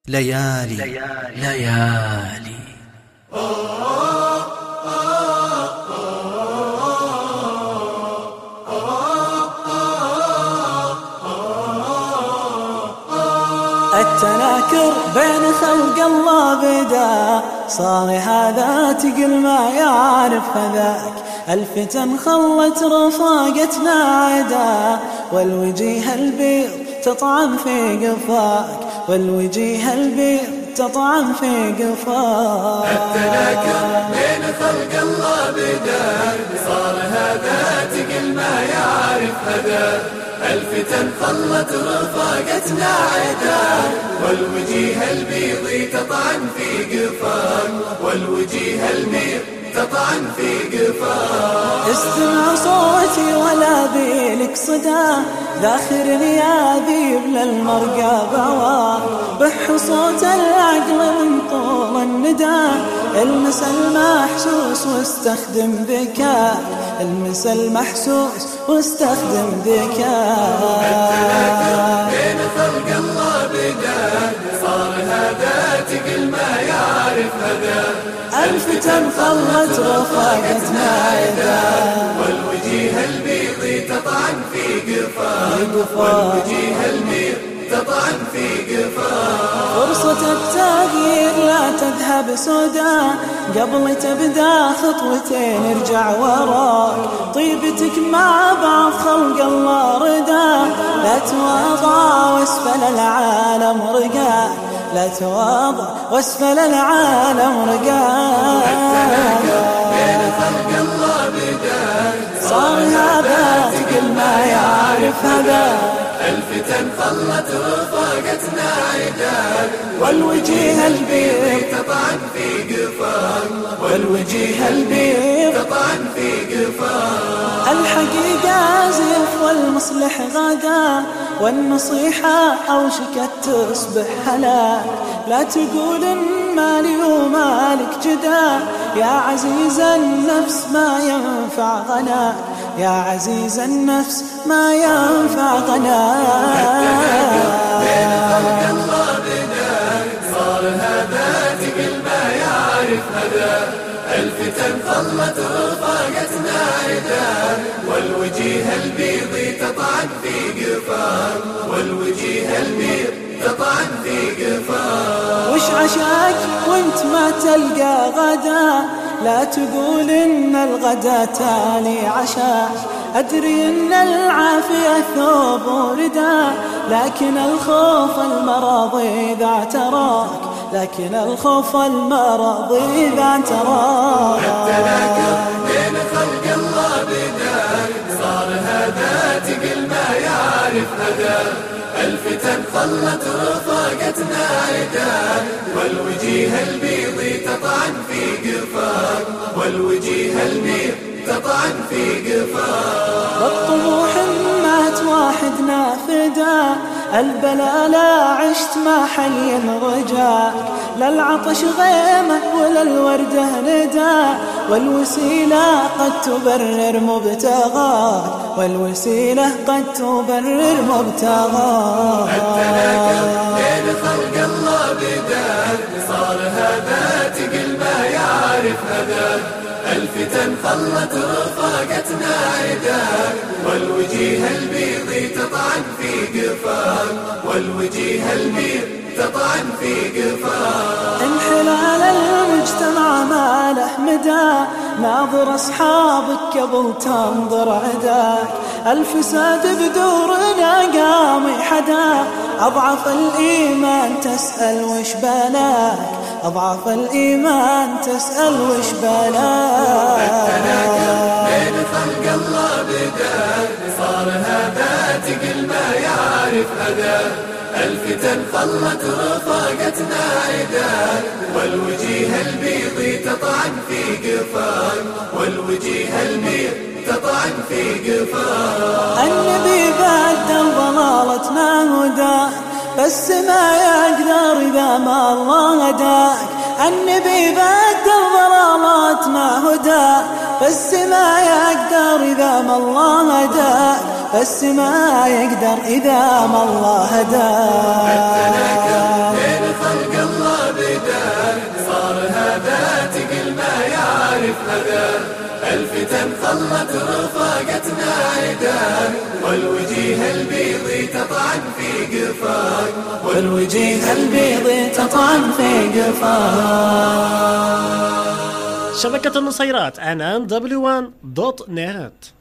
ليالي ليالي. التناكر بين خلق الله بدا، صار هذا تقل ما يعرف هذاك. الفتن خلت رفاقتنا عدا، والوجيه البيض تطعم في قفاك، والوجيه البيض تطعم في قفاك. التناكر بين خلق الله بدا، صار هذا تقل ما يعرف هذا. الفتن خلت رفاقتنا عدا، والوجيه البيض تطعن في قفاك، والوجيه البيض تطعن في قفاك. استمع صوتي ولا بيلك صدى، ذاخرني يا ذيب للمرقى بواك. بح صوت العقل من طول الندى، المس المحسوس واستخدم ذكاء، المس المحسوس واستخدم ذكاء. التناكر بين خلق الله بدا، صار هذا تقل ما يعرف هذا. الفتن خلت رفاقتنا عدا، والوجيه البيض تطعن في قفاك، والوجيه البيض تطعن في قفاك. فرصة التغيير لا تذهب سودا، قبل تبدأ خطوتين ارجع وراك. طيبتك مع بعض خلق الله ردا، لا تواضع واسفل العالم رقاك، لا تواضع واسفل العالم رقاك. بين خلق الله بدا، صار هذا تقل ما يعرف هذا. الفتن خلت رفاقتنا عدا، والوجيه البيض تطعن في قفاك، والوجيه البيض تطعن في قفاك. الحقيقة زيف والمصلح غدا، والنصيحة أوشكت تصبح هلاك. لا تقول إن مالي ومالك جدا، يا عزيز النفس ما ينفع غناك، يا عزيز النفس ما ينفع غناك. بين خلق الله بدا، صار هذا تقل ما يعرف هذا. الفتن خلت رفاقتنا عدا، والوجيه البيض تطعن في قفاك، والوجيه البيض تطعن في قفاك. وش عشاك وانت ما تلقى غدا، لا تقول إن الغدا تالي عشاك. أدري إن العافية ثوب ورداء، لكن الخوف المرض إذا اعتراك، لكن الخوف المرض إذا اعتراك. التناكر بين خلق الله بدا، صار هذا تقل ما يعرف هذا. الفتن خلت رفاقتنا عدا، والوجيه البيض تطعن في قفاك، والوجيه البيض تطعن في قفاك. بالطموح مات واحد نافدا، البلا لا عشت ما حي رجاك. للعطش غيمة ولا الوردة ندى، والوسيلة قد تبرر مبتغاك، والوسيلة قد تبرر مبتغاك. التناكر بين خلق الله بدا، صار هذا تقل ما يعرف هذا. الفتن خلت رفاقتنا عدا، والوجيه البيض تطعن في قفاك، والوجيه البيض تطعن في قفاك. انحلال المجتمع ما له مدى، ناظر أصحابك قبل تنظر عداك. الفساد بدورنا قام حدا، أضعف الإيمان تسأل وش بلاك، أضعف الإيمان تسأل وش بلاك. التناكر بين خلق الله بدا، صار هذا تقل ما يعرف هذا. الفتن خلت رفاقتنا عدا، والوجيه البيض تطعن في قفاك، والوجيه البيض تطعن في قفاك. النبي بدل ضلالتنا هدى، بس ما يقدر إذا ما الله هداك. النبي بدل ضلالتنا هدى، بس ما يقدر إذا ما الله هداك، بس ما يقدر إذا ما الله هداك. التناكر بين خلق هذا الفتن خلت رفاقتنا عدا والوجيه البيض تطعن في قفاك والوجيه البيض تطعن في قفاك. شبكة النصيرات عنان w1.net